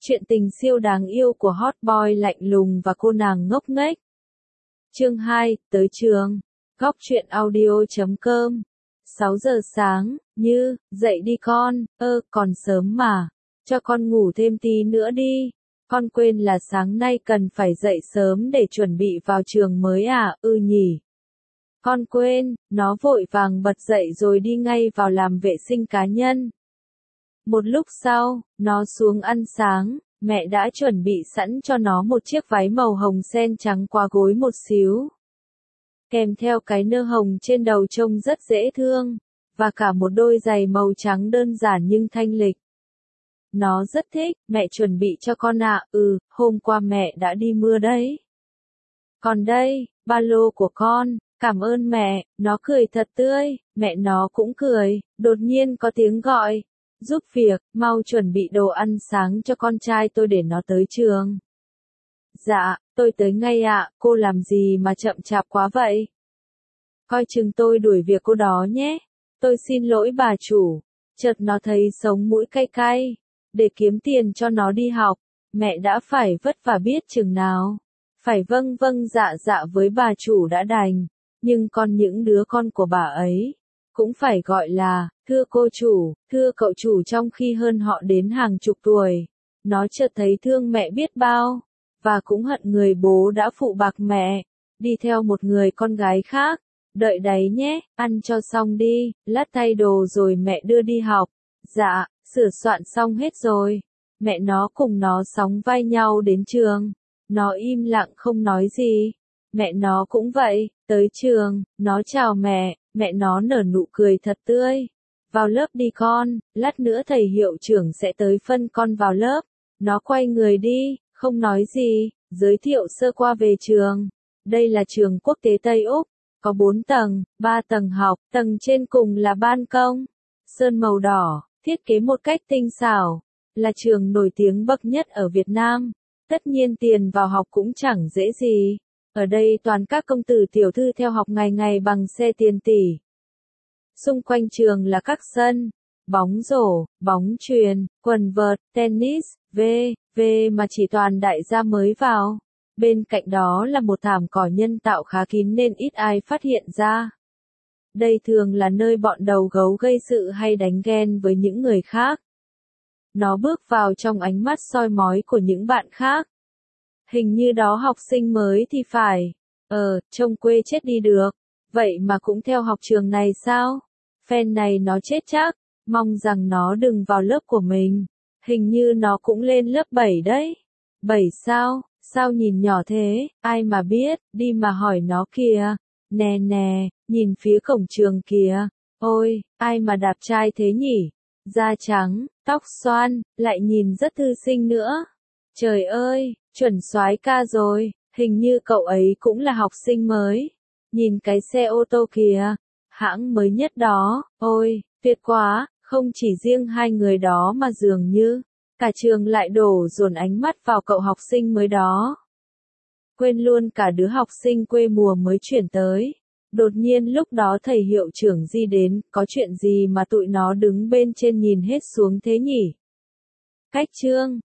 Chuyện tình siêu đáng yêu của hot boy lạnh lùng và cô nàng ngốc nghếch. Chương 2, tới trường. Góc truyện audio.com. 6 giờ sáng, Như, dậy đi con, còn sớm mà. Cho con ngủ thêm tí nữa đi. Con quên là sáng nay cần phải dậy sớm để chuẩn bị vào trường mới à, nhỉ. Con quên, nó vội vàng bật dậy rồi đi ngay vào làm vệ sinh cá nhân. Một lúc sau, nó xuống ăn sáng, mẹ đã chuẩn bị sẵn cho nó một chiếc váy màu hồng sen trắng qua gối một xíu. Kèm theo cái nơ hồng trên đầu trông rất dễ thương, và cả một đôi giày màu trắng đơn giản nhưng thanh lịch. Nó rất thích, mẹ chuẩn bị cho con ạ, hôm qua mẹ đã đi mưa đấy. Còn đây, ba lô của con, cảm ơn mẹ, nó cười thật tươi, mẹ nó cũng cười, đột nhiên có tiếng gọi. Giúp việc, mau chuẩn bị đồ ăn sáng cho con trai tôi để nó tới trường. Dạ, tôi tới ngay ạ, cô làm gì mà chậm chạp quá vậy? Coi chừng tôi đuổi việc cô đó nhé. Tôi xin lỗi bà chủ. Chợt nó thấy sống mũi cay cay. Để kiếm tiền cho nó đi học, mẹ đã phải vất vả biết chừng nào. Phải vâng vâng dạ dạ với bà chủ đã đành. Nhưng còn những đứa con của bà ấy cũng phải gọi là, thưa cô chủ, thưa cậu chủ trong khi hơn họ đến hàng chục tuổi. Nó chợt thấy thương mẹ biết bao, và cũng hận người bố đã phụ bạc mẹ, đi theo một người con gái khác. Đợi đấy nhé, ăn cho xong đi, lát thay đồ rồi mẹ đưa đi học. Dạ, sửa soạn xong hết rồi. Mẹ nó cùng nó sóng vai nhau đến trường. Nó im lặng không nói gì. Mẹ nó cũng vậy, tới trường, nó chào mẹ nó nở nụ cười thật tươi. Vào lớp đi con, lát nữa thầy hiệu trưởng sẽ tới phân con vào lớp. Nó quay người đi, không nói gì, giới thiệu sơ qua về trường. Đây là trường quốc tế Tây Úc, có 4 tầng, 3 tầng học, tầng trên cùng là ban công. Sơn màu đỏ, thiết kế một cách tinh xảo, là trường nổi tiếng bậc nhất ở Việt Nam. Tất nhiên tiền vào học cũng chẳng dễ gì. Ở đây toàn các công tử tiểu thư theo học ngày ngày bằng xe tiền tỷ. Xung quanh trường là các sân, bóng rổ, bóng chuyền, quần vợt, tennis, mà chỉ toàn đại gia mới vào. Bên cạnh đó là một thảm cỏ nhân tạo khá kín nên ít ai phát hiện ra. Đây thường là nơi bọn đầu gấu gây sự hay đánh ghen với những người khác. Nó bước vào trong ánh mắt soi mói của những bạn khác. Hình như đó học sinh mới thì phải. Trông quê chết đi được. Vậy mà cũng theo học trường này sao? Phen này nó chết chắc. Mong rằng nó đừng vào lớp của mình. Hình như nó cũng lên lớp 7 đấy. 7 sao? Sao nhìn nhỏ thế? Ai mà biết, đi mà hỏi nó kìa. Nè nè, nhìn phía cổng trường kìa. Ôi, ai mà đạp trai thế nhỉ? Da trắng, tóc xoăn, lại nhìn rất thư sinh nữa. Trời ơi, chuẩn soái ca rồi, hình như cậu ấy cũng là học sinh mới. Nhìn cái xe ô tô kìa, hãng mới nhất đó, ôi, tuyệt quá, không chỉ riêng hai người đó mà dường như, cả trường lại đổ dồn ánh mắt vào cậu học sinh mới đó. Quên luôn cả đứa học sinh quê mùa mới chuyển tới. Đột nhiên lúc đó thầy hiệu trưởng Di đến, có chuyện gì mà tụi nó đứng bên trên nhìn hết xuống thế nhỉ? Cách chương